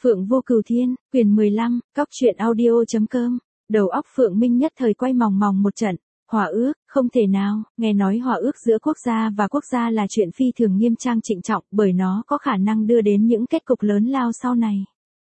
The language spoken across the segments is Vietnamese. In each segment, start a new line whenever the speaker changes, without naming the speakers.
Phượng Vô Cửu Thiên, quyển 15, Cóc truyện audio.com. Đầu óc Phượng Minh nhất thời quay mòng mòng một trận. Hòa ước, không thể nào, nghe nói hòa ước giữa quốc gia và quốc gia là chuyện phi thường nghiêm trang trịnh trọng, bởi nó có khả năng đưa đến những kết cục lớn lao sau này.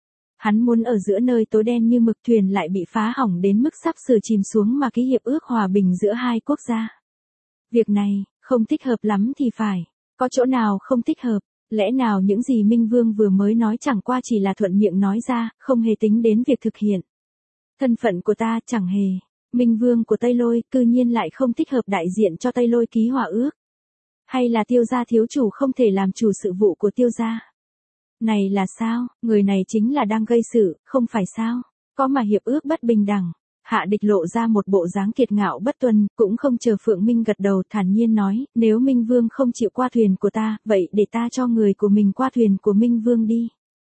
Hắn muốn ở giữa nơi tối đen như mực thuyền lại bị phá hỏng đến mức sắp sửa chìm xuống mà ký hiệp ước hòa bình giữa hai quốc gia. Việc này, không thích hợp lắm thì phải. Có chỗ nào không thích hợp? Lẽ nào những gì Minh Vương vừa mới nói chẳng qua chỉ là thuận miệng nói ra, không hề tính đến việc thực hiện. Thân phận của ta chẳng hề. Minh Vương của Tây Lôi cư nhiên lại không thích hợp đại diện cho Tây Lôi ký hòa ước. Hay là Tiêu gia thiếu chủ không thể làm chủ sự vụ của Tiêu gia? Này là sao? Người này chính là đang gây sự, không phải sao? Có mà hiệp ước bất bình đẳng. Hạ Địch lộ ra một bộ dáng kiệt ngạo bất tuân, cũng không chờ Phượng Minh gật đầu, thản nhiên nói, nếu Minh Vương không chịu qua thuyền của ta, vậy để ta cho người của mình qua thuyền của Minh Vương đi.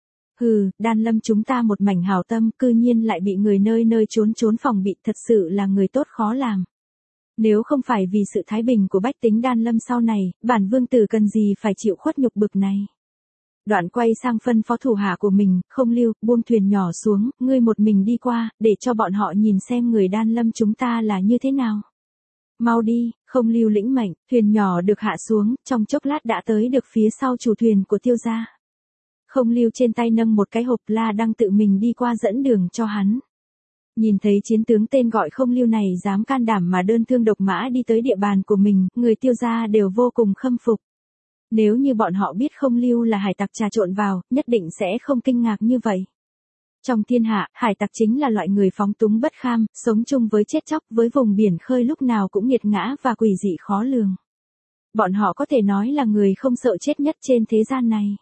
Hừ, Đan Lâm chúng ta một mảnh hảo tâm, cư nhiên lại bị người nơi nơi trốn phòng bị, thật sự là người tốt khó làm. Nếu không phải vì sự thái bình của bách tính Đan Lâm sau này, bản vương tử cần gì phải chịu khuất nhục bực này. Đoạn quay sang phân phó thủ hạ của mình, Không Lưu, buông thuyền nhỏ xuống, ngươi một mình đi qua, để cho bọn họ nhìn xem người Đan Lâm chúng ta là như thế nào. Mau đi, Không Lưu lĩnh mệnh, thuyền nhỏ được hạ xuống, trong chốc lát đã tới được phía sau chủ thuyền của Tiêu gia. Không Lưu trên tay nâng một cái hộp la đang tự mình đi qua dẫn đường cho hắn. Nhìn thấy chiến tướng tên gọi Không Lưu này dám can đảm mà đơn thương độc mã đi tới địa bàn của mình, người Tiêu gia đều vô cùng khâm phục. Nếu như bọn họ biết Không Lưu là hải tặc trà trộn vào, nhất định sẽ không kinh ngạc như vậy. Trong thiên hạ, hải tặc chính là loại người phóng túng bất kham, sống chung với chết chóc, với vùng biển khơi lúc nào cũng nghiệt ngã và quỷ dị khó lường. Bọn họ có thể nói là người không sợ chết nhất trên thế gian này.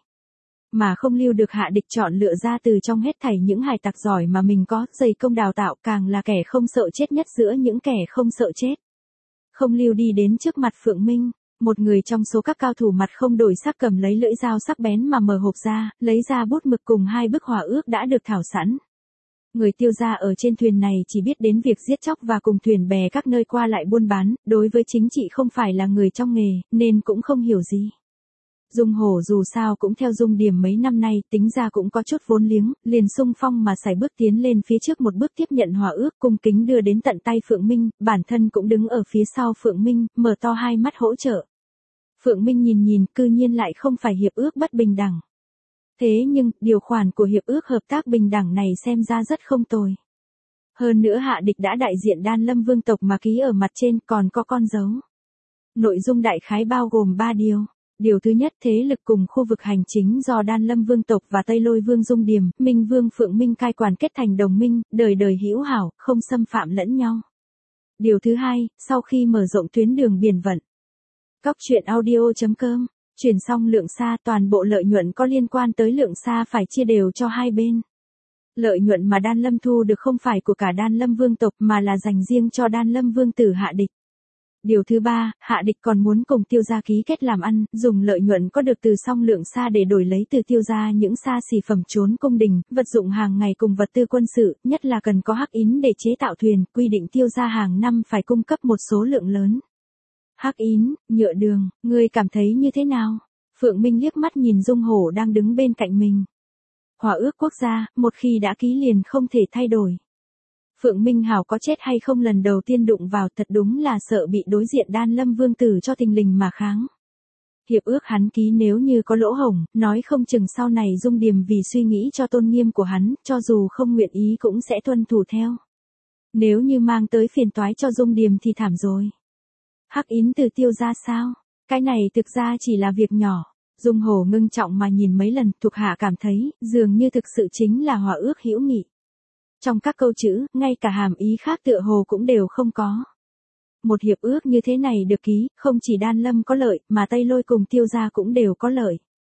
Mà Không Lưu được Hạ Địch chọn lựa ra từ trong hết thảy những hải tặc giỏi mà mình có, dày công đào tạo, càng là kẻ không sợ chết nhất giữa những kẻ không sợ chết. Không Lưu đi đến trước mặt Phượng Minh. Một người trong số các cao thủ mặt không đổi sắc cầm lấy lưỡi dao sắc bén mà mở hộp ra, lấy ra bút mực cùng hai bức hòa ước đã được thảo sẵn. Người Tiêu gia ở trên thuyền này chỉ biết đến việc giết chóc và cùng thuyền bè các nơi qua lại buôn bán, đối với chính trị không phải là người trong nghề, nên cũng không hiểu gì. Dung Hổ dù sao cũng theo Dung Điểm mấy năm nay, tính ra cũng có chút vốn liếng, liền xung phong mà sải bước tiến lên phía trước một bước tiếp nhận hòa ước, cung kính đưa đến tận tay Phượng Minh, bản thân cũng đứng ở phía sau Phượng Minh, mở to hai mắt hỗ trợ. Phượng Minh nhìn, cư nhiên lại không phải hiệp ước bất bình đẳng. Thế nhưng, điều khoản của hiệp ước hợp tác bình đẳng này xem ra rất không tồi. Hơn nữa Hạ Địch đã đại diện Đan Lâm vương tộc mà ký ở mặt trên, còn có con dấu. Nội dung đại khái bao gồm 3 điều. Điều thứ nhất, thế lực cùng khu vực hành chính do Đan Lâm vương tộc và Tây Lôi vương Dung Điểm, Minh Vương Phượng Minh cai quản kết thành đồng minh, đời đời hữu hảo, không xâm phạm lẫn nhau. Điều thứ hai, sau khi mở rộng tuyến đường biển vận. Cóc truyện audio.com, chuyển xong lượng xa, toàn bộ lợi nhuận có liên quan tới lượng xa phải chia đều cho hai bên. Lợi nhuận mà Đan Lâm thu được không phải của cả Đan Lâm vương tộc mà là dành riêng cho Đan Lâm vương tử Hạ Địch. Điều thứ ba, Hạ Địch còn muốn cùng Tiêu gia ký kết làm ăn, dùng lợi nhuận có được từ song lượng xa để đổi lấy từ Tiêu gia những xa xỉ phẩm trốn cung đình, vật dụng hàng ngày cùng vật tư quân sự, nhất là cần có hắc ín để chế tạo thuyền, quy định Tiêu gia hàng năm phải cung cấp một số lượng lớn. Hắc ín, nhựa đường, ngươi cảm thấy như thế nào? Phượng Minh liếc mắt nhìn Dung Hổ đang đứng bên cạnh mình. Hòa ước quốc gia, một khi đã ký liền không thể thay đổi. Phượng Minh hảo có chết hay không lần đầu tiên đụng vào, thật đúng là sợ bị đối diện Đan Lâm vương tử cho thình lình mà kháng. Hiệp ước hắn ký nếu như có lỗ hổng, nói không chừng sau này Dung Điểm vì suy nghĩ cho tôn nghiêm của hắn, cho dù không nguyện ý cũng sẽ tuân thủ theo. Nếu như mang tới phiền toái cho Dung Điểm thì thảm rồi. Hắc ín từ Tiêu gia sao? Cái này thực ra chỉ là việc nhỏ. Dung Hổ ngưng trọng mà nhìn mấy lần, thuộc hạ cảm thấy, dường như thực sự chính là hòa ước hữu nghị. Trong các câu chữ, ngay cả hàm ý khác tựa hồ cũng đều không có. Một hiệp ước như thế này được ký, không chỉ Đan Lâm có lợi, mà Tây Lôi cùng Tiêu gia cũng đều có lợi.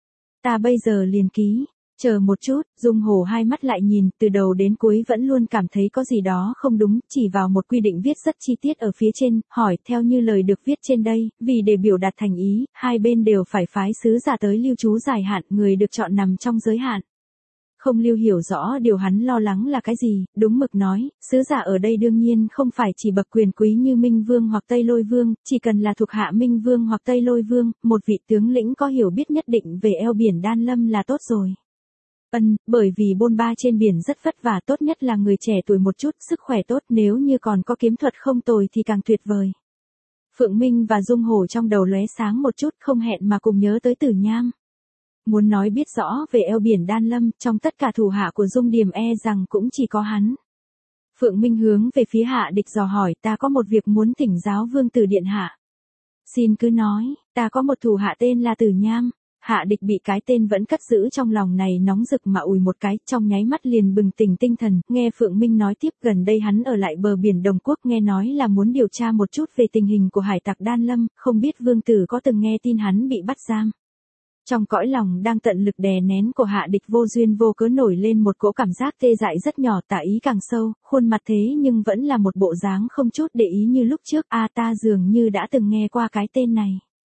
Ta bây giờ liền ký. Chờ một chút, Dung Hổ hai mắt lại nhìn, từ đầu đến cuối vẫn luôn cảm thấy có gì đó không đúng, chỉ vào một quy định viết rất chi tiết ở phía trên, hỏi, theo như lời được viết trên đây, vì để biểu đạt thành ý, hai bên đều phải phái sứ giả tới lưu trú dài hạn, người được chọn nằm trong giới hạn. Không Lưu hiểu rõ điều hắn lo lắng là cái gì, đúng mực nói, sứ giả ở đây đương nhiên không phải chỉ bậc quyền quý như Minh Vương hoặc Tây Lôi Vương, chỉ cần là thuộc hạ Minh Vương hoặc Tây Lôi Vương, một vị tướng lĩnh có hiểu biết nhất định về eo biển Đan Lâm là tốt rồi. Bởi vì bôn ba trên biển rất vất vả, tốt nhất là người trẻ tuổi một chút, sức khỏe tốt, nếu như còn có kiếm thuật không tồi thì càng tuyệt vời. Phượng Minh và Dung Hổ trong đầu lóe sáng một chút, không hẹn mà cùng nhớ tới Tử Nham. Muốn nói biết rõ về eo biển Đan Lâm, trong tất cả thủ hạ của Dung Điềm rằng cũng chỉ có hắn. Phượng Minh hướng về phía Hạ Địch dò hỏi, ta có một việc muốn thỉnh giáo Vương tử điện hạ. Xin cứ nói, ta có một thủ hạ tên là Tử Nham. Hạ Địch bị cái tên vẫn cất giữ trong lòng này nóng rực mà ùi một cái, trong nháy mắt liền bừng tỉnh tinh thần, nghe Phượng Minh nói tiếp, gần đây hắn ở lại bờ biển Đồng Quốc, nghe nói là muốn điều tra một chút về tình hình của hải tặc Đan Lâm, không biết Vương tử có từng nghe tin hắn bị bắt giam. Trong cõi lòng đang tận lực đè nén của Hạ Địch vô duyên vô cớ nổi lên một cỗ cảm giác tê dại rất nhỏ, tả ý càng sâu, khuôn mặt thế nhưng vẫn là một bộ dáng không chút để ý như lúc trước, ta dường như đã từng nghe qua cái tên này.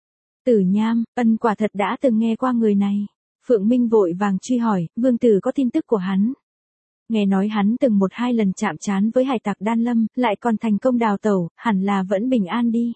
Tử Nham, quả thật đã từng nghe qua người này. Phượng Minh vội vàng truy hỏi, Vương tử có tin tức của hắn. Nghe nói hắn từng một hai lần chạm trán với hải tặc Đan Lâm, lại còn thành công đào tẩu, hẳn là vẫn bình an đi.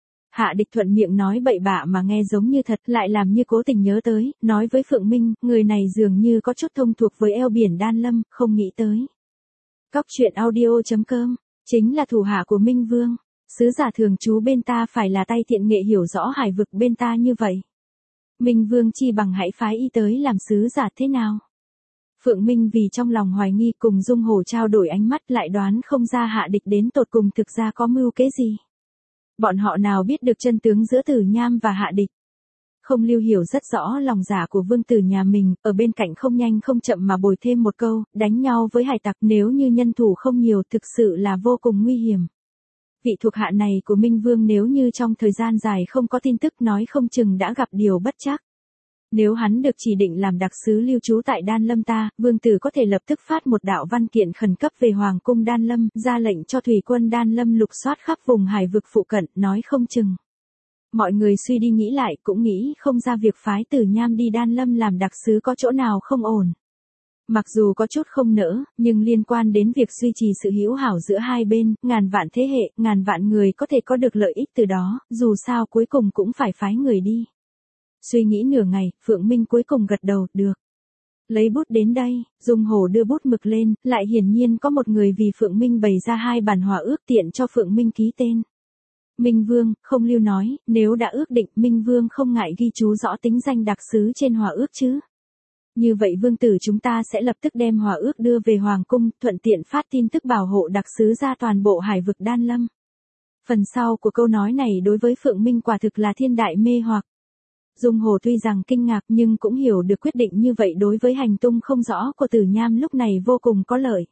Hạ Địch thuận miệng nói bậy bạ mà nghe giống như thật, lại làm như cố tình nhớ tới, nói với Phượng Minh, người này dường như có chút thông thuộc với eo biển Đan Lâm, không nghĩ tới. Cóc truyện audio.com, chính là thủ hạ của Minh Vương. Sứ giả thường trú bên ta phải là tay thiện nghệ hiểu rõ hải vực bên ta như vậy. Minh Vương chi bằng hãy phái y tới làm sứ giả thế nào? Phượng Minh vì trong lòng hoài nghi cùng Dung Hổ trao đổi ánh mắt, lại đoán không ra Hạ Địch đến tột cùng thực ra có mưu kế gì. Bọn họ nào biết được chân tướng giữa Tử Nham và Hạ Địch. Không Lưu hiểu rất rõ lòng dạ của vương tử nhà mình, ở bên cạnh không nhanh không chậm mà bồi thêm một câu, đánh nhau với hải tặc nếu như nhân thủ không nhiều thực sự là vô cùng nguy hiểm. Vị thuộc hạ này của Minh Vương nếu như trong thời gian dài không có tin tức nói không chừng đã gặp điều bất trắc. Nếu hắn được chỉ định làm đặc sứ lưu trú tại Đan Lâm ta, vương tử có thể lập tức phát một đạo văn kiện khẩn cấp về Hoàng cung Đan Lâm, ra lệnh cho thủy quân Đan Lâm lục soát khắp vùng hải vực phụ cận, nói không chừng. Mọi người suy đi nghĩ lại cũng nghĩ không ra việc phái Tử Nham đi Đan Lâm làm đặc sứ có chỗ nào không ổn. Mặc dù có chút không nỡ, nhưng liên quan đến việc duy trì sự hữu hảo giữa hai bên, ngàn vạn thế hệ, ngàn vạn người có thể có được lợi ích từ đó, dù sao cuối cùng cũng phải phái người đi. Suy nghĩ nửa ngày, Phượng Minh cuối cùng gật đầu, được. Lấy bút đến đây, Dung Hổ đưa bút mực lên, lại hiển nhiên có một người vì Phượng Minh bày ra hai bản hòa ước tiện cho Phượng Minh ký tên. Minh Vương, Không Lưu nói, nếu đã ước định, Minh Vương không ngại ghi chú rõ tính danh đặc sứ trên hòa ước chứ. Như vậy vương tử chúng ta sẽ lập tức đem hòa ước đưa về Hoàng cung, thuận tiện phát tin tức bảo hộ đặc sứ ra toàn bộ hải vực Đan Lâm. Phần sau của câu nói này đối với Phượng Minh quả thực là thiên đại mê hoặc. Dung Hổ tuy rằng kinh ngạc nhưng cũng hiểu được quyết định như vậy đối với hành tung không rõ của Tử Nham lúc này vô cùng có lợi.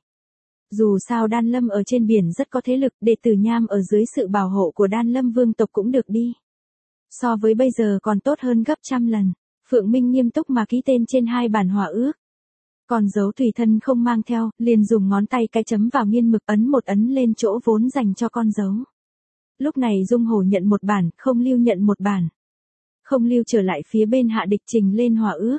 Dù sao Đan Lâm ở trên biển rất có thế lực, để Tử Nham ở dưới sự bảo hộ của Đan Lâm vương tộc cũng được đi. So với bây giờ còn tốt hơn gấp trăm lần. Phượng Minh nghiêm túc mà ký tên trên hai bản hòa ước. Còn dấu tùy thân không mang theo, liền dùng ngón tay cái chấm vào nghiên mực, ấn một ấn lên chỗ vốn dành cho con dấu. Lúc này Dung Hổ nhận một bản, Không Lưu nhận một bản. Không Lưu trở lại phía bên Hạ Địch trình lên hòa ước.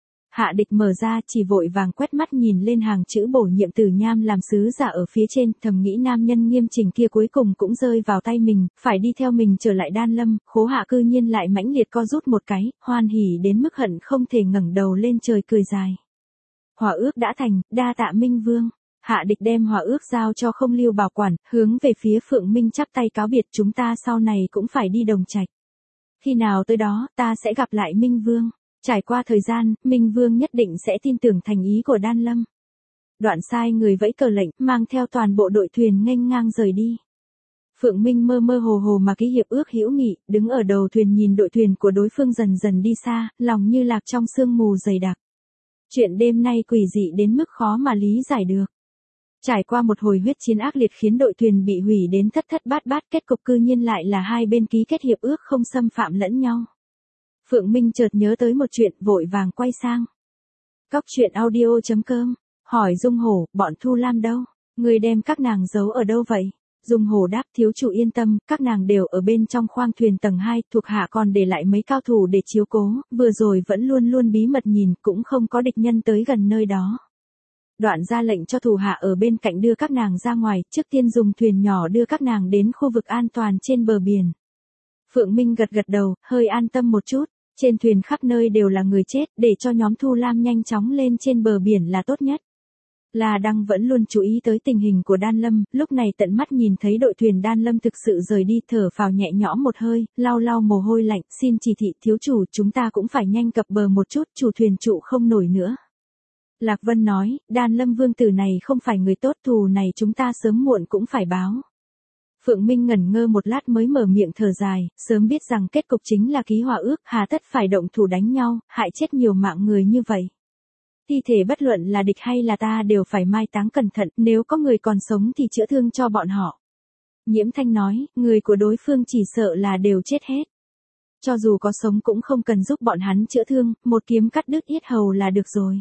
Hạ Địch mở ra chỉ vội vàng quét mắt nhìn lên hàng chữ bổ nhiệm Tử Nham làm sứ giả ở phía trên, thầm nghĩ nam nhân nghiêm chỉnh kia cuối cùng cũng rơi vào tay mình, phải đi theo mình trở lại Đan Lâm, Khố Hạ cư nhiên lại mãnh liệt co rút một cái, hoan hỉ đến mức hận không thể ngẩng đầu lên trời cười dài. Hòa ước đã thành, đa tạ Minh Vương. Hạ Địch đem hòa ước giao cho Không Lưu bảo quản, hướng về phía Phượng Minh chắp tay cáo biệt, chúng ta sau này cũng phải đi Đồng Trạch. Khi nào tới đó, ta sẽ gặp lại Minh Vương. Trải qua thời gian, Minh Vương nhất định sẽ tin tưởng thành ý của Đan Lâm. Đoạn sai người vẫy cờ lệnh, mang theo toàn bộ đội thuyền nghênh ngang rời đi. Phượng Minh mơ mơ hồ hồ mà ký hiệp ước hữu nghị, đứng ở đầu thuyền nhìn đội thuyền của đối phương dần dần đi xa, lòng như lạc trong sương mù dày đặc. Chuyện đêm nay quỷ dị đến mức khó mà lý giải được. Trải qua một hồi huyết chiến ác liệt khiến đội thuyền bị hủy đến thất thất bát bát, kết cục cư nhiên lại là hai bên ký kết hiệp ước không xâm phạm lẫn nhau. Phượng Minh chợt nhớ tới một chuyện, vội vàng quay sang. Cóc truyện audio.com, hỏi Dung Hổ, bọn Thu Lam đâu? Người đem các nàng giấu ở đâu vậy? Dung Hổ đáp, thiếu chủ yên tâm, các nàng đều ở bên trong khoang thuyền tầng 2, thuộc hạ còn để lại mấy cao thủ để chiếu cố, vừa rồi vẫn luôn luôn bí mật nhìn, cũng không có địch nhân tới gần nơi đó. Đoạn ra lệnh cho thủ hạ ở bên cạnh đưa các nàng ra ngoài, trước tiên dùng thuyền nhỏ đưa các nàng đến khu vực an toàn trên bờ biển. Phượng Minh gật gật đầu, hơi an tâm một chút. Trên thuyền khắp nơi đều là người chết, để cho nhóm Thu Lam nhanh chóng lên trên bờ biển là tốt nhất. La Đăng vẫn luôn chú ý tới tình hình của Đan Lâm, lúc này tận mắt nhìn thấy đội thuyền Đan Lâm thực sự rời đi, thở phào nhẹ nhõm một hơi, lau lau mồ hôi lạnh, xin chỉ thị thiếu chủ, chúng ta cũng phải nhanh cập bờ một chút, chủ thuyền trụ không nổi nữa. Lạc Vân nói, Đan Lâm vương tử này không phải người tốt, thù này chúng ta sớm muộn cũng phải báo. Phượng Minh ngẩn ngơ một lát mới mở miệng thở dài, sớm biết rằng kết cục chính là ký hòa ước, hà tất phải động thủ đánh nhau, hại chết nhiều mạng người như vậy. Thi thể bất luận là địch hay là ta đều phải mai táng cẩn thận, nếu có người còn sống thì chữa thương cho bọn họ. Nhiễm Thanh nói, người của đối phương chỉ sợ là đều chết hết. Cho dù có sống cũng không cần giúp bọn hắn chữa thương, một kiếm cắt đứt yết hầu là được rồi.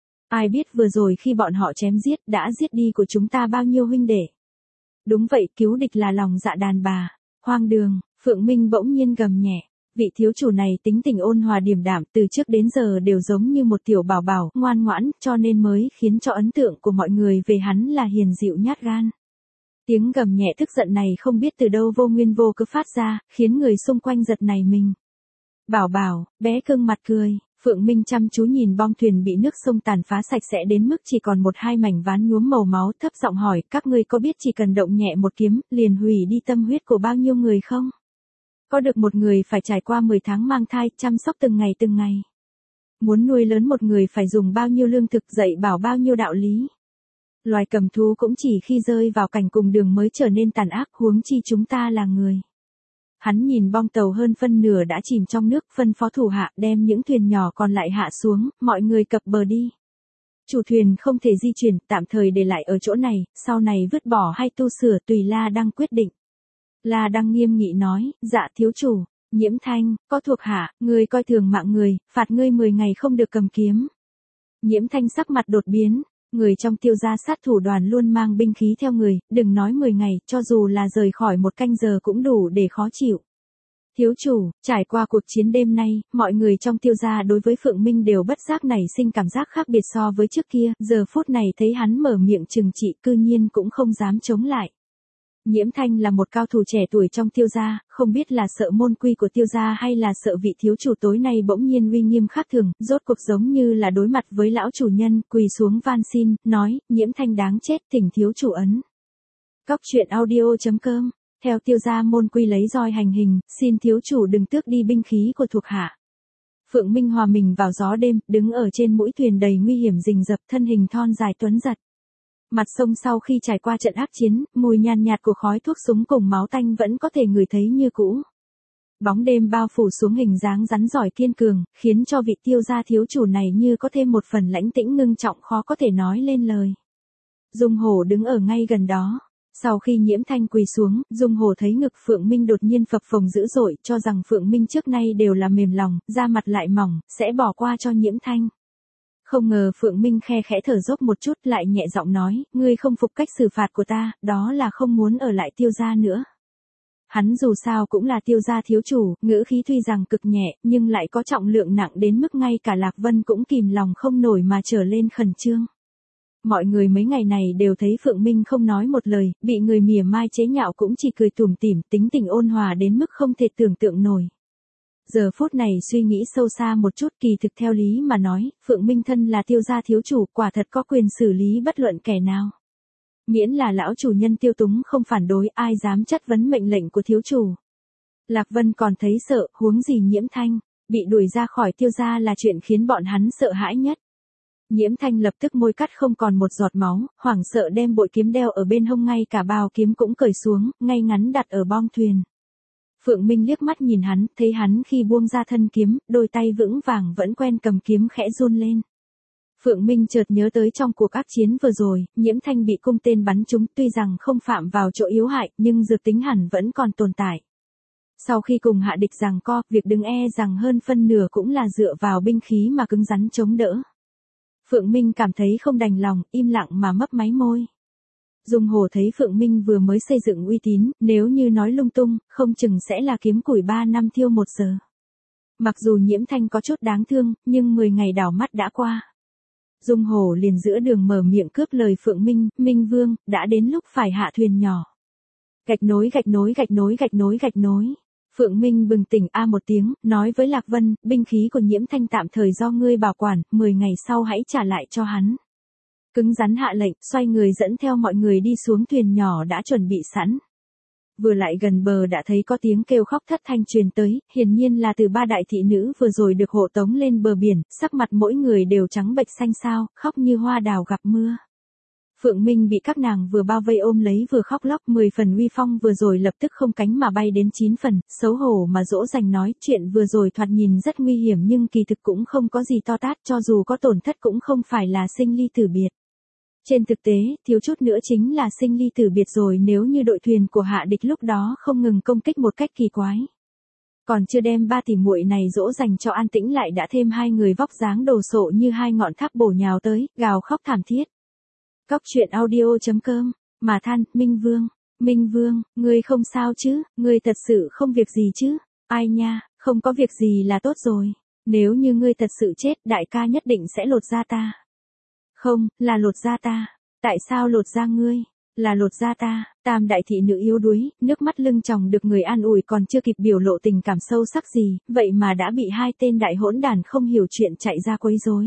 Ai biết vừa rồi khi bọn họ chém giết đã giết đi của chúng ta bao nhiêu huynh đệ. Đúng vậy, cứu địch là lòng dạ đàn bà. Hoang đường, Phượng Minh bỗng nhiên gầm nhẹ. Vị thiếu chủ này tính tình ôn hòa điềm đạm, từ trước đến giờ đều giống như một tiểu bảo bảo, ngoan ngoãn, cho nên mới khiến cho ấn tượng của mọi người về hắn là hiền dịu nhát gan. Tiếng gầm nhẹ tức giận này không biết từ đâu vô nguyên vô cớ phát ra, khiến người xung quanh giật nảy mình. Bảo bảo, bé cưng mặt cười. Phượng Minh chăm chú nhìn bong thuyền bị nước sông tàn phá sạch sẽ đến mức chỉ còn một hai mảnh ván nhuốm màu máu, thấp giọng hỏi, các ngươi có biết chỉ cần động nhẹ một kiếm, liền hủy đi tâm huyết của bao nhiêu người không? Có được một người phải trải qua 10 tháng mang thai, chăm sóc từng ngày từng ngày. Muốn nuôi lớn một người phải dùng bao nhiêu lương thực, dạy bảo bao nhiêu đạo lý. Loài cầm thú cũng chỉ khi rơi vào cảnh cùng đường mới trở nên tàn ác, huống chi chúng ta là người. Hắn nhìn bong tàu hơn phân nửa đã chìm trong nước, phân phó thủ hạ đem những thuyền nhỏ còn lại hạ xuống, mọi người cập bờ đi. Chủ thuyền không thể di chuyển, tạm thời để lại ở chỗ này, sau này vứt bỏ hay tu sửa tùy La Đăng quyết định. La Đăng nghiêm nghị nói, dạ thiếu chủ. Nhiễm Thanh, có thuộc hạ, người coi thường mạng người, phạt ngươi 10 ngày không được cầm kiếm. Nhiễm Thanh sắc mặt đột biến, người trong Tiêu gia sát thủ đoàn luôn mang binh khí theo người, đừng nói 10 ngày, cho dù là rời khỏi một canh giờ cũng đủ để khó chịu. Thiếu chủ, trải qua cuộc chiến đêm nay, mọi người trong Tiêu gia đối với Phượng Minh đều bất giác nảy sinh cảm giác khác biệt so với trước kia, giờ phút này thấy hắn mở miệng trừng trị cư nhiên cũng không dám chống lại. Nhiễm Thanh là một cao thủ trẻ tuổi trong Tiêu gia, không biết là sợ môn quy của Tiêu gia hay là sợ vị thiếu chủ tối nay bỗng nhiên uy nghiêm khác thường, rốt cuộc giống như là đối mặt với lão chủ nhân, quỳ xuống van xin, nói, Nhiễm Thanh đáng chết, thỉnh thiếu chủ ấn. Cóc truyện audio.com, theo Tiêu gia môn quy lấy roi hành hình, xin thiếu chủ đừng tước đi binh khí của thuộc hạ. Phượng Minh hòa mình vào gió đêm, đứng ở trên mũi thuyền đầy nguy hiểm rình rập, thân hình thon dài tuấn giật. Mặt sông sau khi trải qua trận ác chiến, mùi nhàn nhạt của khói thuốc súng cùng máu tanh vẫn có thể ngửi thấy như cũ. Bóng đêm bao phủ xuống hình dáng rắn giỏi kiên cường, khiến cho vị Tiêu gia thiếu chủ này như có thêm một phần lãnh tĩnh ngưng trọng khó có thể nói lên lời. Dung Hổ đứng ở ngay gần đó. Sau khi Nhiễm Thanh quỳ xuống, Dung Hổ thấy ngực Phượng Minh đột nhiên phập phồng dữ dội, cho rằng Phượng Minh trước nay đều là mềm lòng, da mặt lại mỏng, sẽ bỏ qua cho Nhiễm Thanh. Không ngờ Phượng Minh khe khẽ thở dốc một chút lại nhẹ giọng nói, ngươi không phục cách xử phạt của ta, đó là không muốn ở lại Tiêu gia nữa. Hắn dù sao cũng là Tiêu gia thiếu chủ, ngữ khí tuy rằng cực nhẹ, nhưng lại có trọng lượng nặng đến mức ngay cả Lạc Vân cũng kìm lòng không nổi mà trở lên khẩn trương. Mọi người mấy ngày này đều thấy Phượng Minh không nói một lời, bị người mỉa mai chế nhạo cũng chỉ cười tủm tỉm, tính tình ôn hòa đến mức không thể tưởng tượng nổi. Giờ phút này suy nghĩ sâu xa một chút, kỳ thực theo lý mà nói, Phượng Minh thân là Tiêu gia thiếu chủ, quả thật có quyền xử lý bất luận kẻ nào. Miễn là lão chủ nhân Tiêu Túng không phản đối, ai dám chất vấn mệnh lệnh của thiếu chủ. Lạc Vân còn thấy sợ, huống gì Nhiễm Thanh, bị đuổi ra khỏi Tiêu gia là chuyện khiến bọn hắn sợ hãi nhất. Nhiễm Thanh lập tức môi cắt không còn một giọt máu, hoảng sợ đem bội kiếm đeo ở bên hông, ngay cả bao kiếm cũng cởi xuống, ngay ngắn đặt ở bong thuyền. Phượng Minh liếc mắt nhìn hắn, thấy hắn khi buông ra thân kiếm, đôi tay vững vàng vẫn quen cầm kiếm khẽ run lên. Phượng Minh chợt nhớ tới trong cuộc ác chiến vừa rồi, Nhiễm Thanh bị cung tên bắn trúng, tuy rằng không phạm vào chỗ yếu hại, nhưng dược tính hẳn vẫn còn tồn tại. Sau khi cùng hạ địch giằng co, việc đứng rằng hơn phân nửa cũng là dựa vào binh khí mà cứng rắn chống đỡ. Phượng Minh cảm thấy không đành lòng, im lặng mà mấp máy môi. Dung Hổ thấy Phượng Minh vừa mới xây dựng uy tín, nếu như nói lung tung, không chừng sẽ là kiếm củi 3 năm thiêu 1 giờ. Mặc dù Nhiễm Thanh có chút đáng thương, nhưng 10 ngày đảo mắt đã qua. Dung Hổ liền giữa đường mở miệng cướp lời Phượng Minh, Minh Vương, đã đến lúc phải hạ thuyền nhỏ. Gạch nối gạch nối gạch nối gạch nối gạch nối. Phượng Minh bừng tỉnh một tiếng, nói với Lạc Vân, binh khí của Nhiễm Thanh tạm thời do ngươi bảo quản, 10 ngày sau hãy trả lại cho hắn. Cứng rắn hạ lệnh, xoay người dẫn theo mọi người đi xuống thuyền nhỏ đã chuẩn bị sẵn. Vừa lại gần bờ đã thấy có tiếng kêu khóc thất thanh truyền tới, hiển nhiên là từ ba đại thị nữ vừa rồi được hộ tống lên bờ biển, sắc mặt mỗi người đều trắng bệch xanh xao, khóc như hoa đào gặp mưa. Phượng Minh bị các nàng vừa bao vây ôm lấy vừa khóc lóc, 10 phần uy phong vừa rồi lập tức không cánh mà bay đến 9 phần, xấu hổ mà dỗ dành nói chuyện vừa rồi thoạt nhìn rất nguy hiểm nhưng kỳ thực cũng không có gì to tát, cho dù có tổn thất cũng không phải là sinh ly tử biệt. Trên thực tế, thiếu chút nữa chính là sinh ly tử biệt rồi nếu như đội thuyền của hạ địch lúc đó không ngừng công kích một cách kỳ quái. Còn chưa đem ba tỷ muội này dỗ dành cho an tĩnh lại đã thêm hai người vóc dáng đồ sộ như hai ngọn tháp bổ nhào tới, gào khóc thảm thiết. Cóc truyện audio.com, mà than, Minh Vương, ngươi không sao chứ, ngươi thật sự không việc gì chứ, ai nha, không có việc gì là tốt rồi, nếu như ngươi thật sự chết đại ca nhất định sẽ lột da ta. Không, là lột da ta, tại sao lột da ngươi, là lột da ta, tam đại thị nữ yếu đuối, nước mắt lưng tròng được người an ủi còn chưa kịp biểu lộ tình cảm sâu sắc gì, vậy mà đã bị hai tên đại hỗn đàn không hiểu chuyện chạy ra quấy rối.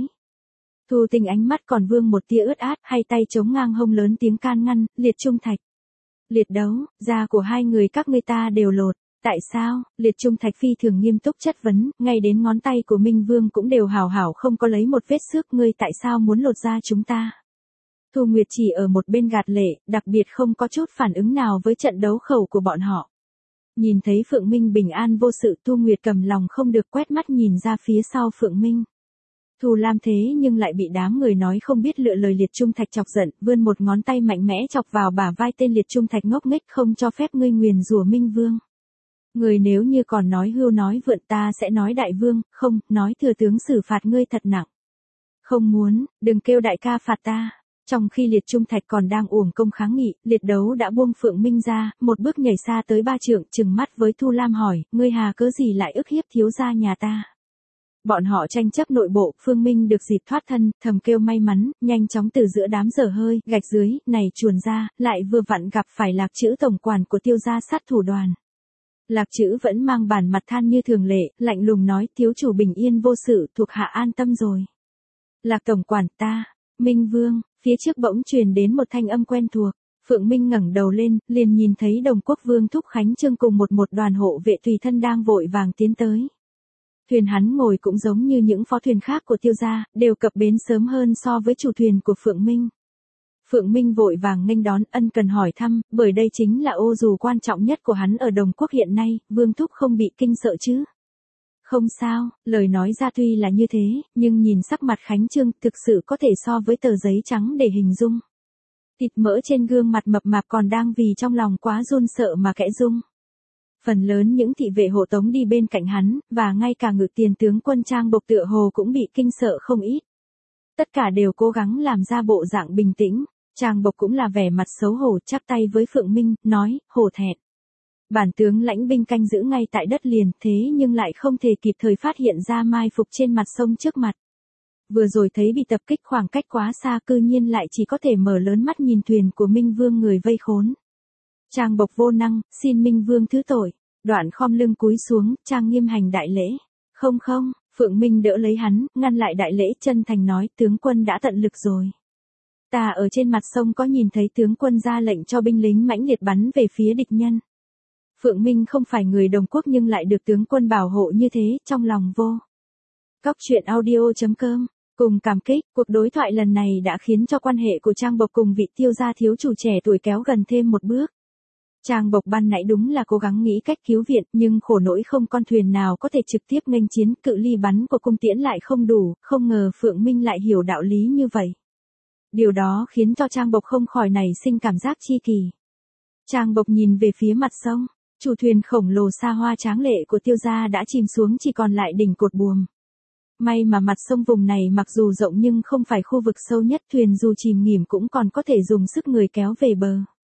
Thu Tình ánh mắt còn vương một tia ướt át, hay tay chống ngang hông lớn tiếng can ngăn, Liệt Trung Thạch. Liệt Đấu, da của hai người các ngươi ta đều lột, tại sao? Liệt Trung Thạch phi thường nghiêm túc chất vấn, ngay đến ngón tay của Minh Vương cũng đều hảo hảo không có lấy một vết xước, ngươi tại sao muốn lột da chúng ta? Thu Nguyệt chỉ ở một bên gạt lệ, đặc biệt không có chút phản ứng nào với trận đấu khẩu của bọn họ. Nhìn thấy Phượng Minh bình an vô sự, Thu Nguyệt cầm lòng không được quét mắt nhìn ra phía sau Phượng Minh. Thu Lam thế nhưng lại bị đám người nói không biết lựa lời Liệt Trung Thạch chọc giận, vươn một ngón tay mạnh mẽ chọc vào bả vai tên Liệt Trung Thạch ngốc nghếch, không cho phép ngươi nguyền rủa Minh Vương. Người nếu như còn nói hưu nói vượn ta sẽ nói đại vương, không, nói thừa tướng xử phạt ngươi thật nặng. Không muốn, đừng kêu đại ca phạt ta. Trong khi Liệt Trung Thạch còn đang uổng công kháng nghị, Liệt Đấu đã buông Phượng Minh ra, một bước nhảy xa tới 3 trượng, trừng mắt với Thu Lam hỏi, ngươi hà cớ gì lại ức hiếp thiếu gia nhà ta? Bọn họ tranh chấp nội bộ, Phương Minh được dịp thoát thân, thầm kêu may mắn, nhanh chóng từ giữa đám dở hơi, gạch dưới, này chuồn ra, lại vừa vặn gặp phải Lạc Trữ tổng quản của Tiêu gia sát thủ đoàn. Lạc Trữ vẫn mang bản mặt than như thường lệ, lạnh lùng nói, thiếu chủ bình yên vô sự, thuộc hạ an tâm rồi. Lạc tổng quản ta, Minh Vương, phía trước bỗng truyền đến một thanh âm quen thuộc. Phượng Minh ngẩng đầu lên, liền nhìn thấy Đồng Quốc Vương Thúc Khánh Trương cùng một đoàn hộ vệ tùy thân đang vội vàng tiến tới. Thuyền hắn ngồi cũng giống như những phó thuyền khác của Tiêu gia, đều cập bến sớm hơn so với chủ thuyền của Phượng Minh. Phượng Minh vội vàng nghênh đón, ân cần hỏi thăm, bởi đây chính là ô dù quan trọng nhất của hắn ở Đồng Quốc hiện nay, Vương Thúc không bị kinh sợ chứ? Không sao, lời nói ra tuy là như thế, nhưng nhìn sắc mặt Khánh Trương thực sự có thể so với tờ giấy trắng để hình dung. Thịt mỡ trên gương mặt mập mạp còn đang vì trong lòng quá run sợ mà kẽ rung. Phần lớn những thị vệ hộ tống đi bên cạnh hắn, và ngay cả Ngự Tiền tướng quân Trang Bộc tựa hồ cũng bị kinh sợ không ít. Tất cả đều cố gắng làm ra bộ dạng bình tĩnh, Trang Bộc cũng là vẻ mặt xấu hổ chắp tay với Phượng Minh, nói, hổ thẹn. Bản tướng lãnh binh canh giữ ngay tại đất liền, thế nhưng lại không thể kịp thời phát hiện ra mai phục trên mặt sông trước mặt. Vừa rồi thấy bị tập kích khoảng cách quá xa, cư nhiên lại chỉ có thể mở lớn mắt nhìn thuyền của Minh Vương người vây khốn. Trang Bộc vô năng, xin Minh Vương thứ tội. Đoạn khom lưng cúi xuống, trang nghiêm hành đại lễ. Không, Phượng Minh đỡ lấy hắn, ngăn lại đại lễ, chân thành nói, tướng quân đã tận lực rồi. Ta ở trên mặt sông có nhìn thấy tướng quân ra lệnh cho binh lính mãnh liệt bắn về phía địch nhân. Phượng Minh không phải người Đồng Quốc nhưng lại được tướng quân bảo hộ như thế, trong lòng vô. Cóc truyện audio.com, cùng cảm kích, cuộc đối thoại lần này đã khiến cho quan hệ của Trang Bộc cùng vị Tiêu gia thiếu chủ trẻ tuổi kéo gần thêm một bước. Trang Bộc ban nãy đúng là cố gắng nghĩ cách cứu viện, nhưng khổ nỗi không con thuyền nào có thể trực tiếp nghênh chiến, cự ly bắn của cung tiễn lại không đủ, không ngờ Phượng Minh lại hiểu đạo lý như vậy. Điều đó khiến cho Trang Bộc không khỏi nảy sinh cảm giác chi kỳ. Trang Bộc nhìn về phía mặt sông, chủ thuyền khổng lồ xa hoa tráng lệ của Tiêu gia đã chìm xuống chỉ còn lại đỉnh cột buồm. May mà mặt sông vùng này mặc dù rộng nhưng không phải khu vực sâu nhất, thuyền dù chìm nghỉm cũng còn có thể dùng sức người kéo về bờ.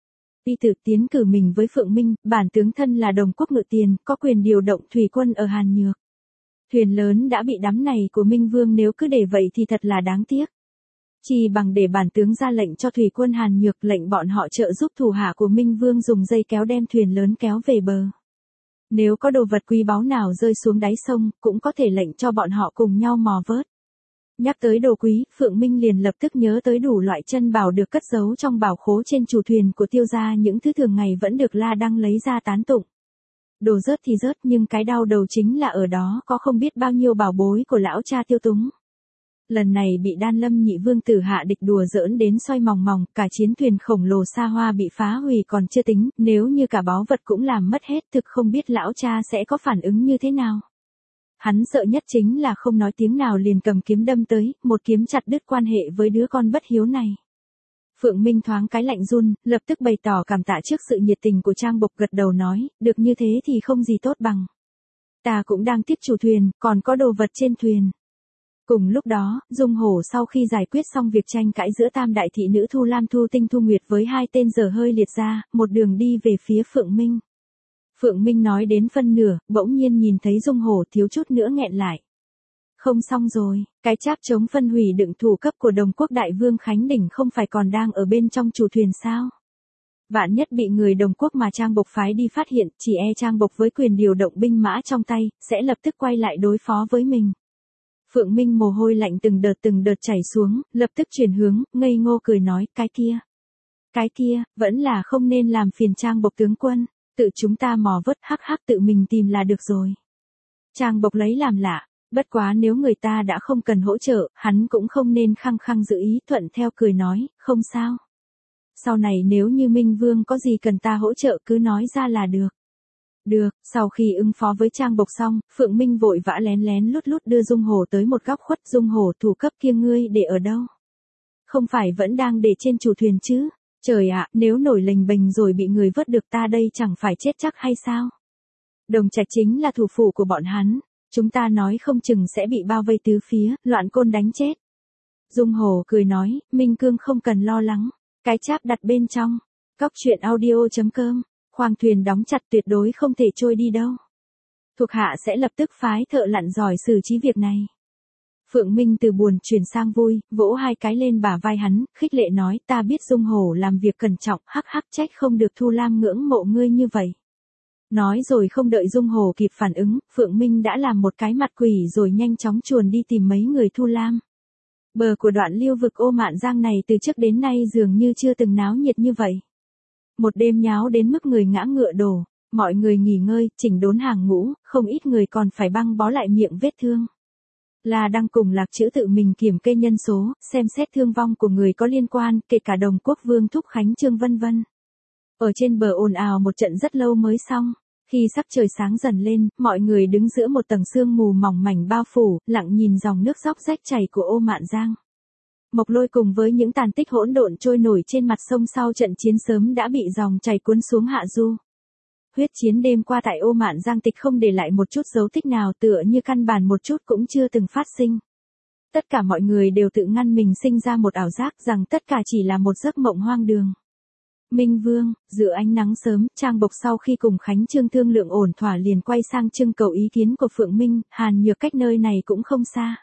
Y Tử tiến cử mình với Phượng Minh, bản tướng thân là Đồng Quốc Ngự Tiền, có quyền điều động thủy quân ở Hàn Nhược. Thuyền lớn đã bị đắm này của Minh Vương nếu cứ để vậy thì thật là đáng tiếc. Chỉ bằng để bản tướng ra lệnh cho thủy quân Hàn Nhược, lệnh bọn họ trợ giúp thủ hạ của Minh Vương dùng dây kéo đem thuyền lớn kéo về bờ. Nếu có đồ vật quý báu nào rơi xuống đáy sông, cũng có thể lệnh cho bọn họ cùng nhau mò vớt. Nhắc tới đồ quý, Phượng Minh liền lập tức nhớ tới đủ loại chân bảo được cất giấu trong bảo khố trên chủ thuyền của Tiêu gia, những thứ thường ngày vẫn được La Đăng lấy ra tán tụng. Đồ rớt thì rớt, nhưng cái đau đầu chính là ở đó có không biết bao nhiêu bảo bối của lão cha Tiêu Túng. Lần này bị Đan Lâm nhị vương tử hạ địch đùa giỡn đến xoay mòng mòng, cả chiến thuyền khổng lồ xa hoa bị phá hủy còn chưa tính, nếu như cả báu vật cũng làm mất hết, thực không biết lão cha sẽ có phản ứng như thế nào. Hắn sợ nhất chính là không nói tiếng nào liền cầm kiếm đâm tới, một kiếm chặt đứt quan hệ với đứa con bất hiếu này. Phượng Minh thoáng cái lạnh run, lập tức bày tỏ cảm tạ trước sự nhiệt tình của Trang Bộc, gật đầu nói, được như thế thì không gì tốt bằng. Ta cũng đang tiếp chủ thuyền, còn có đồ vật trên thuyền. Cùng lúc đó, Dung Hổ sau khi giải quyết xong việc tranh cãi giữa tam đại thị nữ Thu Lam Thu Tinh Thu Nguyệt với hai tên dở hơi liệt ra, một đường đi về phía Phượng Minh. Phượng Minh nói đến phân nửa, bỗng nhiên nhìn thấy Dung Hổ thiếu chút nữa nghẹn lại. Không xong rồi, cái cháp chống phân hủy đựng thủ cấp của Đồng Quốc Đại Vương Khánh Đỉnh không phải còn đang ở bên trong chủ thuyền sao? Vạn nhất bị người Đồng Quốc mà Trang Bộc phái đi phát hiện, chỉ e Trang Bộc với quyền điều động binh mã trong tay, sẽ lập tức quay lại đối phó với mình. Phượng Minh mồ hôi lạnh từng đợt chảy xuống, lập tức chuyển hướng, ngây ngô cười nói, cái kia, vẫn là không nên làm phiền Trang Bộc tướng quân, tự chúng ta mò vớt, hắc tự mình tìm là được rồi. Trang Bộc lấy làm lạ, bất quá nếu người ta đã không cần hỗ trợ, hắn cũng không nên khăng khăng giữ ý, thuận theo cười nói, không sao. Sau này nếu như Minh Vương có gì cần ta hỗ trợ cứ nói ra là được. Được, sau khi ứng phó với Trang Bộc xong, Phượng Minh vội vã lén lén lút lút đưa Dung Hổ tới một góc khuất. Dung Hổ thủ cấp kia ngươi để ở đâu? Không phải vẫn đang để trên chủ thuyền chứ? Trời ạ, nếu nổi lềnh bềnh rồi bị người vớt được ta đây chẳng phải chết chắc hay sao? Đồng Trạch chính là thủ phủ của bọn hắn, chúng ta nói không chừng sẽ bị bao vây tứ phía, loạn côn đánh chết. Dung Hổ cười nói, Minh Cương không cần lo lắng, cái cháp đặt bên trong. Cóc truyện audio.com, khoang thuyền đóng chặt tuyệt đối không thể trôi đi đâu. Thuộc hạ sẽ lập tức phái thợ lặn giỏi xử trí việc này. Phượng Minh từ buồn chuyển sang vui, vỗ hai cái lên bả vai hắn, khích lệ nói, ta biết Dung Hổ làm việc cẩn trọng, hắc trách không được Thu Lam ngưỡng mộ ngươi như vậy. Nói rồi không đợi Dung Hổ kịp phản ứng, Phượng Minh đã làm một cái mặt quỷ rồi nhanh chóng chuồn đi tìm mấy người Thu Lam. Bờ của đoạn lưu vực Ô Mạn Giang này từ trước đến nay dường như chưa từng náo nhiệt như vậy. Một đêm nháo đến mức người ngã ngựa đổ, mọi người nghỉ ngơi, chỉnh đốn hàng ngũ, không ít người còn phải băng bó lại miệng vết thương. La Đăng cùng Lạc Trữ tự mình kiểm kê nhân số, xem xét thương vong của người có liên quan, kể cả Đồng Quốc Vương Thúc Khánh Trương vân vân. Ở trên bờ ồn ào một trận rất lâu mới xong. Khi sắc trời sáng dần lên, mọi người đứng giữa một tầng sương mù mỏng mảnh bao phủ, lặng nhìn dòng nước róc rách chảy của Ô Mạn Giang. Mộc Lôi cùng với những tàn tích hỗn độn trôi nổi trên mặt sông sau trận chiến sớm đã bị dòng chảy cuốn xuống hạ du. Huyết chiến đêm qua tại Ô Mạn Giang tịch không để lại một chút dấu tích nào, tựa như căn bản một chút cũng chưa từng phát sinh. Tất cả mọi người đều tự ngăn mình sinh ra một ảo giác rằng tất cả chỉ là một giấc mộng hoang đường. Minh Vương, giữa ánh nắng sớm, Trang Bộc sau khi cùng Khánh Trương thương lượng ổn thỏa liền quay sang trưng cầu ý kiến của Phượng Minh, Hàn Nhược cách nơi này cũng không xa.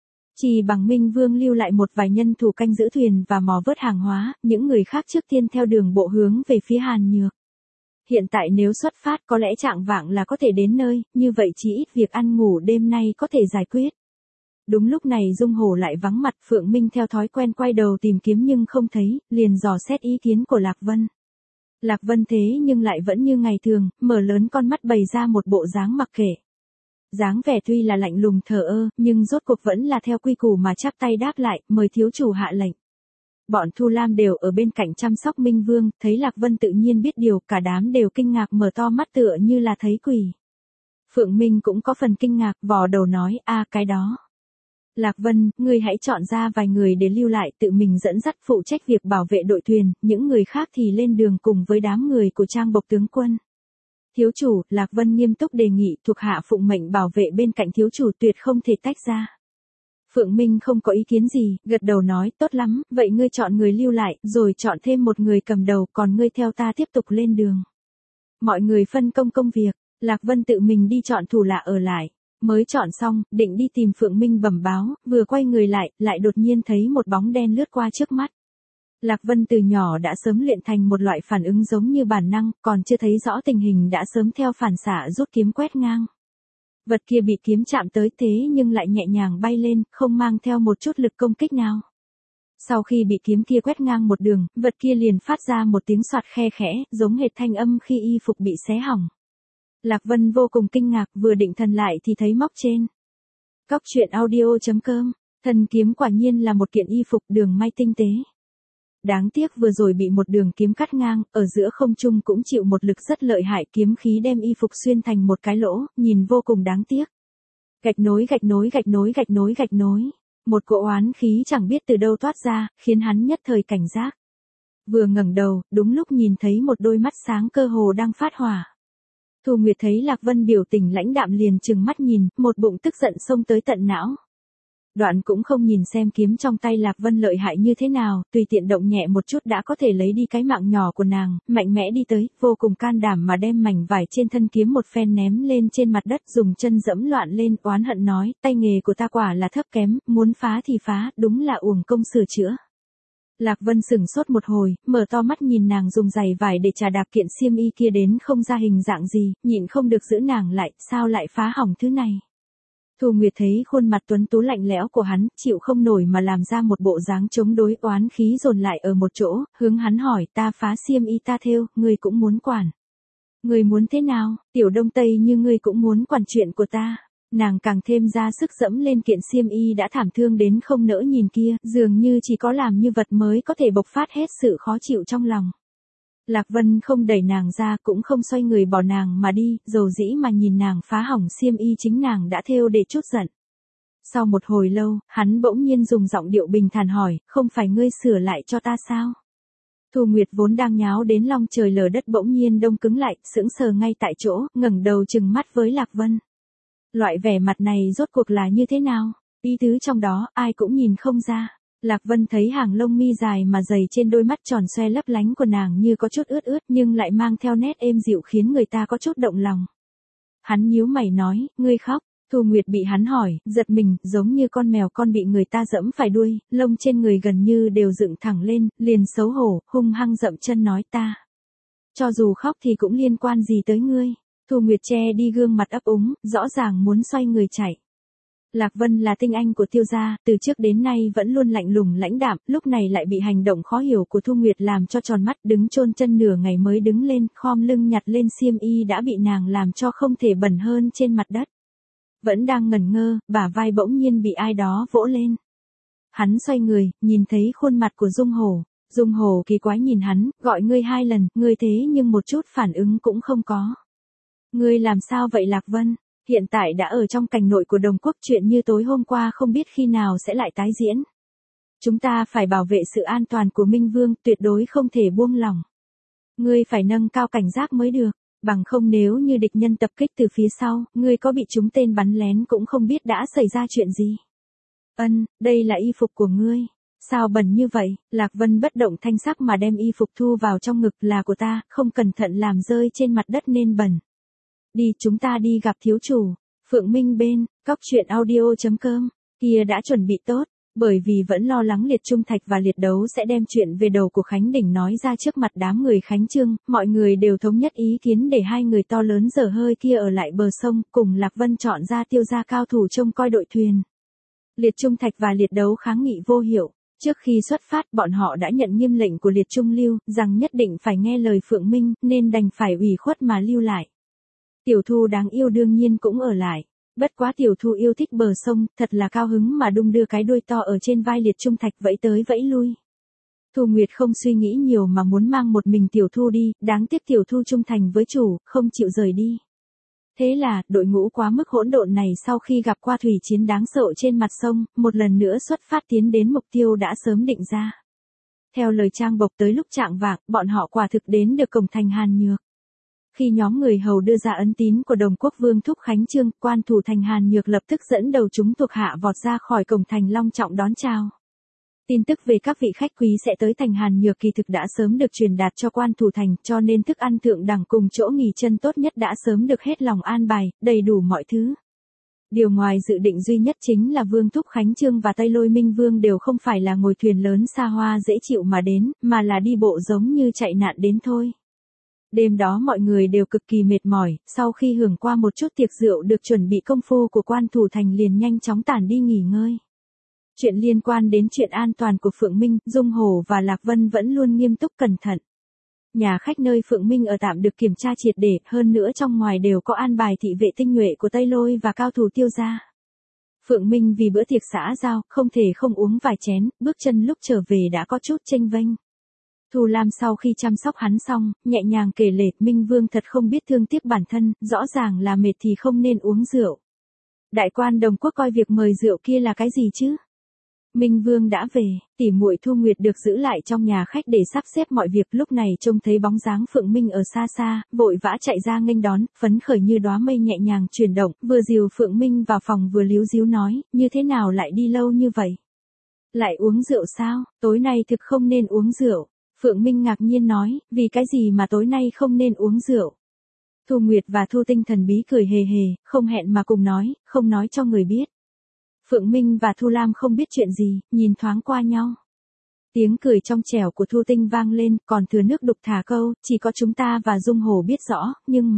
Chỉ bằng Minh Vương lưu lại một vài nhân thủ canh giữ thuyền và mò vớt hàng hóa, những người khác trước tiên theo đường bộ hướng về phía Hàn Nhược. Hiện tại nếu xuất phát có lẽ chạng vạng là có thể đến nơi, như vậy chỉ ít việc ăn ngủ đêm nay có thể giải quyết. Đúng lúc này Dung Hổ lại vắng mặt, Phượng Minh theo thói quen quay đầu tìm kiếm nhưng không thấy, liền dò xét ý kiến của Lạc Vân. Lạc Vân thế nhưng lại vẫn như ngày thường, mở lớn con mắt bày ra một bộ dáng mặc kệ. Dáng vẻ tuy là lạnh lùng thờ ơ, nhưng rốt cuộc vẫn là theo quy củ mà chắp tay đáp lại, mời thiếu chủ hạ lệnh. Bọn Thu Lam đều ở bên cạnh chăm sóc Minh Vương, thấy Lạc Vân tự nhiên biết điều, cả đám đều kinh ngạc mở to mắt tựa như là thấy quỷ. Phượng Minh cũng có phần kinh ngạc, vò đầu nói, cái đó. Lạc Vân, ngươi hãy chọn ra vài người để lưu lại, tự mình dẫn dắt phụ trách việc bảo vệ đội thuyền, những người khác thì lên đường cùng với đám người của Trang Bộc tướng quân. Thiếu chủ, Lạc Vân nghiêm túc đề nghị, thuộc hạ phụng mệnh bảo vệ bên cạnh thiếu chủ, tuyệt không thể tách ra. Phượng Minh không có ý kiến gì, gật đầu nói, tốt lắm, vậy ngươi chọn người lưu lại, rồi chọn thêm một người cầm đầu, còn ngươi theo ta tiếp tục lên đường. Mọi người phân công việc, Lạc Vân tự mình đi chọn thủ hạ ở lại. Mới chọn xong, định đi tìm Phượng Minh bẩm báo, vừa quay người lại đột nhiên thấy một bóng đen lướt qua trước mắt. Lạc Vân từ nhỏ đã sớm luyện thành một loại phản ứng giống như bản năng, còn chưa thấy rõ tình hình đã sớm theo phản xạ rút kiếm quét ngang. Vật kia bị kiếm chạm tới thế nhưng lại nhẹ nhàng bay lên, không mang theo một chút lực công kích nào. Sau khi bị kiếm kia quét ngang một đường, vật kia liền phát ra một tiếng xoạt khe khẽ, giống hệt thanh âm khi y phục bị xé hỏng. Lạc Vân vô cùng kinh ngạc, vừa định thần lại thì thấy móc trên Cóc truyện audio.com, thần kiếm quả nhiên là một kiện y phục đường may tinh tế. Đáng tiếc vừa rồi bị một đường kiếm cắt ngang, ở giữa không trung cũng chịu một lực rất lợi hại, kiếm khí đem y phục xuyên thành một cái lỗ, nhìn vô cùng đáng tiếc. Gạch nối gạch nối gạch nối gạch nối gạch nối. Một cỗ oán khí chẳng biết từ đâu toát ra, khiến hắn nhất thời cảnh giác. Vừa ngẩng đầu, đúng lúc nhìn thấy một đôi mắt sáng cơ hồ đang phát hỏa. Thu Nguyệt thấy Lạc Vân biểu tình lãnh đạm liền trừng mắt nhìn, một bụng tức giận xông tới tận não. Đoạn cũng không nhìn xem kiếm trong tay Lạc Vân lợi hại như thế nào, tùy tiện động nhẹ một chút đã có thể lấy đi cái mạng nhỏ của nàng, mạnh mẽ đi tới, vô cùng can đảm mà đem mảnh vải trên thân kiếm một phen ném lên trên mặt đất, dùng chân dẫm loạn lên, oán hận nói, tay nghề của ta quả là thấp kém, muốn phá thì phá, đúng là uổng công sửa chữa. Lạc Vân sửng sốt một hồi, mở to mắt nhìn nàng dùng giày vải để chà đạp kiện xiêm y kia đến không ra hình dạng gì, nhịn không được giữ nàng lại, sao lại phá hỏng thứ này. Thu Nguyệt thấy khuôn mặt tuấn tú lạnh lẽo của hắn, chịu không nổi mà làm ra một bộ dáng chống đối, oán khí dồn lại ở một chỗ, hướng hắn hỏi, ta phá xiêm y ta thêu, ngươi cũng muốn quản. Ngươi muốn thế nào, tiểu đông tây như ngươi cũng muốn quản chuyện của ta. Nàng càng thêm ra sức dẫm lên kiện xiêm y đã thảm thương đến không nỡ nhìn kia, dường như chỉ có làm như vật mới có thể bộc phát hết sự khó chịu trong lòng. Lạc Vân không đẩy nàng ra, cũng không xoay người bỏ nàng mà đi, dầu dĩ mà nhìn nàng phá hỏng xiêm y chính nàng đã thêu để chút giận. Sau một hồi lâu, hắn bỗng nhiên dùng giọng điệu bình thản hỏi, không phải ngươi sửa lại cho ta sao? Thu Nguyệt vốn đang nháo đến long trời lở đất bỗng nhiên đông cứng lại, sững sờ ngay tại chỗ, ngẩng đầu trừng mắt với Lạc Vân. Loại vẻ mặt này rốt cuộc là như thế nào? Ý tứ trong đó, ai cũng nhìn không ra. Lạc Vân thấy hàng lông mi dài mà dày trên đôi mắt tròn xoe lấp lánh của nàng như có chút ướt ướt nhưng lại mang theo nét êm dịu khiến người ta có chút động lòng. Hắn nhíu mày nói, ngươi khóc. Thu Nguyệt bị hắn hỏi, giật mình, giống như con mèo con bị người ta dẫm phải đuôi, lông trên người gần như đều dựng thẳng lên, liền xấu hổ, hung hăng dậm chân nói ta. Cho dù khóc thì cũng liên quan gì tới ngươi. Thu Nguyệt che đi gương mặt ấp úng, rõ ràng muốn xoay người chạy. Lạc Vân là tinh anh của Tiêu gia, từ trước đến nay vẫn luôn lạnh lùng lãnh đạm, lúc này lại bị hành động khó hiểu của Thu Nguyệt làm cho tròn mắt, đứng chôn chân nửa ngày mới đứng lên, khom lưng nhặt lên xiêm y đã bị nàng làm cho không thể bẩn hơn trên mặt đất. Vẫn đang ngẩn ngơ, bả vai bỗng nhiên bị ai đó vỗ lên. Hắn xoay người, nhìn thấy khuôn mặt của Dung Hổ. Dung Hổ kỳ quái nhìn hắn, gọi ngươi 2 lần, ngươi thế nhưng một chút phản ứng cũng không có. Ngươi làm sao vậy Lạc Vân? Hiện tại đã ở trong cảnh nội của Đồng Quốc, chuyện như tối hôm qua không biết khi nào sẽ lại tái diễn. Chúng ta phải bảo vệ sự an toàn của Minh Vương, tuyệt đối không thể buông lỏng. Ngươi phải nâng cao cảnh giác mới được, bằng không nếu như địch nhân tập kích từ phía sau, ngươi có bị trúng tên bắn lén cũng không biết đã xảy ra chuyện gì. Đây là y phục của ngươi. Sao bẩn như vậy? Lạc Vân bất động thanh sắc mà đem y phục thu vào trong ngực, là của ta, không cẩn thận làm rơi trên mặt đất nên bẩn. Đi, chúng ta đi gặp thiếu chủ. Phượng Minh bên, Cóc truyện audio.com, kia đã chuẩn bị tốt, bởi vì vẫn lo lắng Liệt Trung Thạch và Liệt Đấu sẽ đem chuyện về đầu của Khánh Đỉnh nói ra trước mặt đám người Khánh Trương, mọi người đều thống nhất ý kiến để 2 người to lớn dở hơi kia ở lại bờ sông, cùng Lạc Vân chọn ra Tiêu gia cao thủ trông coi đội thuyền. Liệt Trung Thạch và Liệt Đấu kháng nghị vô hiệu. Trước khi xuất phát bọn họ đã nhận nghiêm lệnh của Liệt Trung Lưu, rằng nhất định phải nghe lời Phượng Minh, nên đành phải ủy khuất mà lưu lại. Tiểu Thu đáng yêu đương nhiên cũng ở lại. Bất quá Tiểu Thu yêu thích bờ sông, thật là cao hứng mà đung đưa cái đuôi to ở trên vai Liệt Trung Thạch vẫy tới vẫy lui. Thu Nguyệt không suy nghĩ nhiều mà muốn mang một mình Tiểu Thu đi, đáng tiếc Tiểu Thu trung thành với chủ, không chịu rời đi. Thế là, đội ngũ quá mức hỗn độn này sau khi gặp qua thủy chiến đáng sợ trên mặt sông, một lần nữa xuất phát tiến đến mục tiêu đã sớm định ra. Theo lời Trang Bộc tới lúc chạng vạng, bọn họ quả thực đến được cổng thành Hàn Nhược. Khi nhóm người hầu đưa ra ấn tín của Đồng Quốc Vương thúc Khánh Trương, quan thủ thành Hàn Nhược lập tức dẫn đầu chúng thuộc hạ vọt ra khỏi cổng thành long trọng đón chào. Tin tức về các vị khách quý sẽ tới thành Hàn Nhược kỳ thực đã sớm được truyền đạt cho quan thủ thành, cho nên thức ăn thượng đẳng cùng chỗ nghỉ chân tốt nhất đã sớm được hết lòng an bài, đầy đủ mọi thứ. Điều ngoài dự định duy nhất chính là Vương Thúc Khánh Trương và Tây Lôi Minh Vương đều không phải là ngồi thuyền lớn xa hoa dễ chịu mà đến, mà là đi bộ giống như chạy nạn đến thôi. Đêm đó mọi người đều cực kỳ mệt mỏi, sau khi hưởng qua một chút tiệc rượu được chuẩn bị công phu của quan thủ thành liền nhanh chóng tản đi nghỉ ngơi. Chuyện liên quan đến chuyện an toàn của Phượng Minh, Dung Hổ và Lạc Vân vẫn luôn nghiêm túc cẩn thận. Nhà khách nơi Phượng Minh ở tạm được kiểm tra triệt để, hơn nữa trong ngoài đều có an bài thị vệ tinh nhuệ của Tây Lôi và cao thủ Tiêu gia. Phượng Minh vì bữa tiệc xã giao, không thể không uống vài chén, bước chân lúc trở về đã có chút chênh vênh. Thu Lam sau khi chăm sóc hắn xong, nhẹ nhàng kể lể, Minh Vương thật không biết thương tiếc bản thân, rõ ràng là mệt thì không nên uống rượu. Đại quan Đồng Quốc coi việc mời rượu kia là cái gì chứ? Minh Vương đã về, tỷ muội Thu Nguyệt được giữ lại trong nhà khách để sắp xếp mọi việc, lúc này trông thấy bóng dáng Phượng Minh ở xa xa, vội vã chạy ra nghênh đón, phấn khởi như đóa mây nhẹ nhàng chuyển động, vừa dìu Phượng Minh vào phòng vừa líu díu nói, như thế nào lại đi lâu như vậy? Lại uống rượu sao? Tối nay thực không nên uống rượu. Phượng Minh ngạc nhiên nói, vì cái gì mà tối nay không nên uống rượu? Thu Nguyệt và Thu Tinh thần bí cười hề hề, không hẹn mà cùng nói, không nói cho người biết. Phượng Minh và Thu Lam không biết chuyện gì, nhìn thoáng qua nhau. Tiếng cười trong trẻo của Thu Tinh vang lên, còn thừa nước đục thả câu, chỉ có chúng ta và Dung Hổ biết rõ, nhưng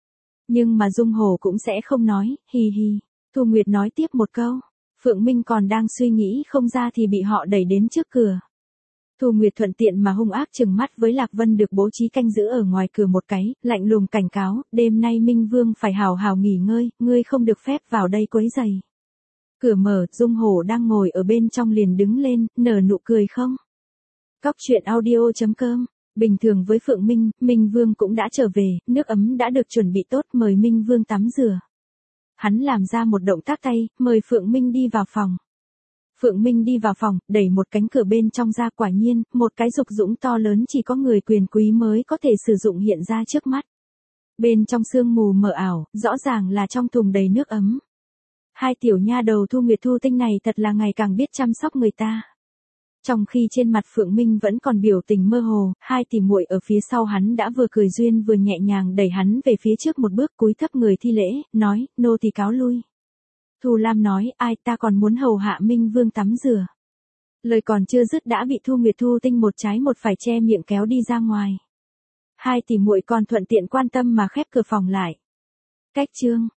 mà Dung Hổ cũng sẽ không nói, hi hi. Thu Nguyệt nói tiếp một câu. Phượng Minh còn đang suy nghĩ không ra thì bị họ đẩy đến trước cửa. Thu Nguyệt thuận tiện mà hung ác trừng mắt với Lạc Vân được bố trí canh giữ ở ngoài cửa một cái, lạnh lùng cảnh cáo, đêm nay Minh Vương phải hào hào nghỉ ngơi, ngươi không được phép vào đây quấy rầy. Cửa mở, Dung Hổ đang ngồi ở bên trong liền đứng lên, nở nụ cười không. Cóc truyện audio.com. Bình thường với Phượng Minh, Minh Vương cũng đã trở về, nước ấm đã được chuẩn bị tốt, mời Minh Vương tắm rửa. Hắn làm ra một động tác tay, mời Phượng Minh đi vào phòng. Phượng Minh đi vào phòng, đẩy một cánh cửa bên trong ra, quả nhiên, một cái dục dũng to lớn chỉ có người quyền quý mới có thể sử dụng hiện ra trước mắt. Bên trong sương mù mờ ảo, rõ ràng là trong thùng đầy nước ấm. Hai tiểu nha đầu Thu Nguyệt Thu Tinh này thật là ngày càng biết chăm sóc người ta. Trong khi trên mặt Phượng Minh vẫn còn biểu tình mơ hồ, hai tỷ muội ở phía sau hắn đã vừa cười duyên vừa nhẹ nhàng đẩy hắn về phía trước một bước, cúi thấp người thi lễ, nói, nô tỳ cáo lui. Thu Lam nói, ai, ta còn muốn hầu hạ Minh Vương tắm rửa. Lời còn chưa dứt đã bị Thu Nguyệt Thu Tinh một trái một phải che miệng kéo đi ra ngoài. Hai tỷ muội còn thuận tiện quan tâm mà khép cửa phòng lại. Cách chương